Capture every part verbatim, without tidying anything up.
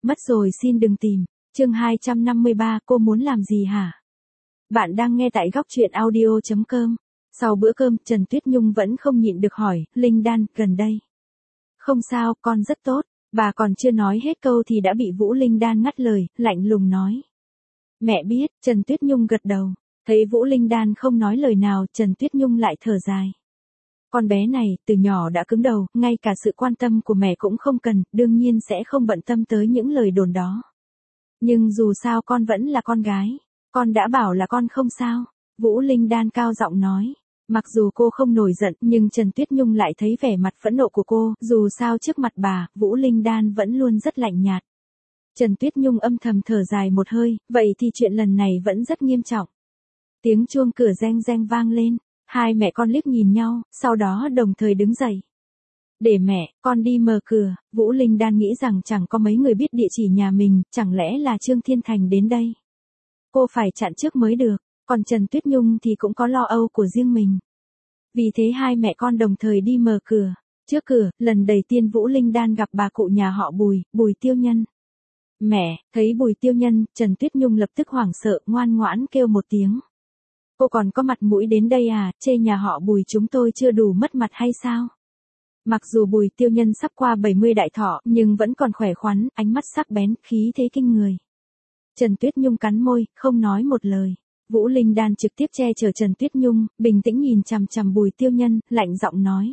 Mất rồi xin đừng tìm. Chương hai trăm năm mươi ba, cô muốn làm gì hả? Bạn đang nghe tại góc truyện audio chấm com. Sau bữa cơm, Trần Tuyết Nhung vẫn không nhịn được hỏi, Linh Đan, gần đây. Không sao, con rất tốt. Bà còn chưa nói hết câu thì đã bị Vũ Linh Đan ngắt lời, lạnh lùng nói. Mẹ biết, Trần Tuyết Nhung gật đầu. Thấy Vũ Linh Đan không nói lời nào, Trần Tuyết Nhung lại thở dài. Con bé này, từ nhỏ đã cứng đầu, ngay cả sự quan tâm của mẹ cũng không cần, đương nhiên sẽ không bận tâm tới những lời đồn đó. Nhưng dù sao con vẫn là con gái. Con đã bảo là con không sao. Vũ Linh Đan cao giọng nói. Mặc dù cô không nổi giận, nhưng Trần Tuyết Nhung lại thấy vẻ mặt phẫn nộ của cô, dù sao trước mặt bà, Vũ Linh Đan vẫn luôn rất lạnh nhạt. Trần Tuyết Nhung âm thầm thở dài một hơi, vậy thì chuyện lần này vẫn rất nghiêm trọng. Tiếng chuông cửa reng reng vang lên, hai mẹ con liếc nhìn nhau, sau đó đồng thời đứng dậy. Để mẹ, con đi mở cửa. Vũ Linh Đan nghĩ rằng chẳng có mấy người biết địa chỉ nhà mình, chẳng lẽ là Trương Thiên Thành đến đây. Cô phải chặn trước mới được, còn Trần Tuyết Nhung thì cũng có lo âu của riêng mình. Vì thế hai mẹ con đồng thời đi mở cửa. Trước cửa, lần đầu tiên Vũ Linh Đan gặp bà cụ nhà họ Bùi, Bùi Tiêu Nhân. Mẹ, thấy Bùi Tiêu Nhân, Trần Tuyết Nhung lập tức hoảng sợ, ngoan ngoãn kêu một tiếng. Cô còn có mặt mũi đến đây à, chê nhà họ Bùi chúng tôi chưa đủ mất mặt hay sao? Mặc dù Bùi Tiêu Nhân sắp qua bảy mươi đại thọ, nhưng vẫn còn khỏe khoắn, ánh mắt sắc bén, khí thế kinh người. Trần Tuyết Nhung cắn môi, không nói một lời. Vũ Linh Đan trực tiếp che chở Trần Tuyết Nhung, bình tĩnh nhìn chằm chằm Bùi Tiêu Nhân, lạnh giọng nói.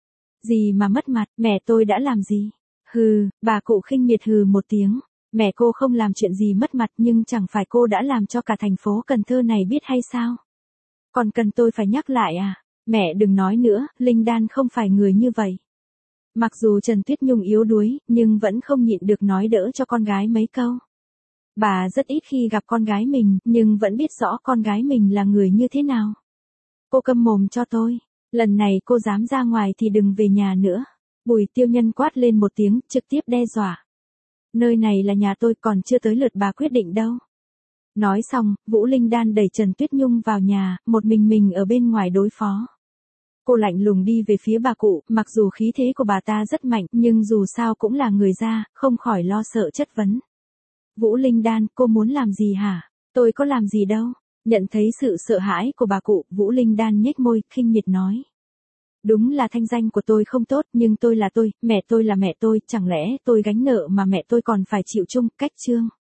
Gì mà mất mặt, mẹ tôi đã làm gì? Hừ, bà cụ khinh miệt hừ một tiếng. Mẹ cô không làm chuyện gì mất mặt nhưng chẳng phải cô đã làm cho cả thành phố Cần Thơ này biết hay sao? Còn cần tôi phải nhắc lại à? Mẹ đừng nói nữa, Linh Đan không phải người như vậy. Mặc dù Trần Tuyết Nhung yếu đuối, nhưng vẫn không nhịn được nói đỡ cho con gái mấy câu. Bà rất ít khi gặp con gái mình, nhưng vẫn biết rõ con gái mình là người như thế nào. Cô câm mồm cho tôi, lần này cô dám ra ngoài thì đừng về nhà nữa. Bùi Tiêu Nhân quát lên một tiếng, trực tiếp đe dọa. Nơi này là nhà tôi, còn chưa tới lượt bà quyết định đâu. Nói xong, Vũ Linh Đan đẩy Trần Tuyết Nhung vào nhà, một mình mình ở bên ngoài đối phó. Cô lạnh lùng đi về phía bà cụ, mặc dù khí thế của bà ta rất mạnh, nhưng dù sao cũng là người già, không khỏi lo sợ chất vấn. Vũ Linh Đan, cô muốn làm gì hả? Tôi có làm gì đâu. Nhận thấy sự sợ hãi của bà cụ, Vũ Linh Đan nhếch môi, khinh miệt nói. Đúng là thanh danh của tôi không tốt, nhưng tôi là tôi, mẹ tôi là mẹ tôi, chẳng lẽ tôi gánh nợ mà mẹ tôi còn phải chịu chung, cách chương.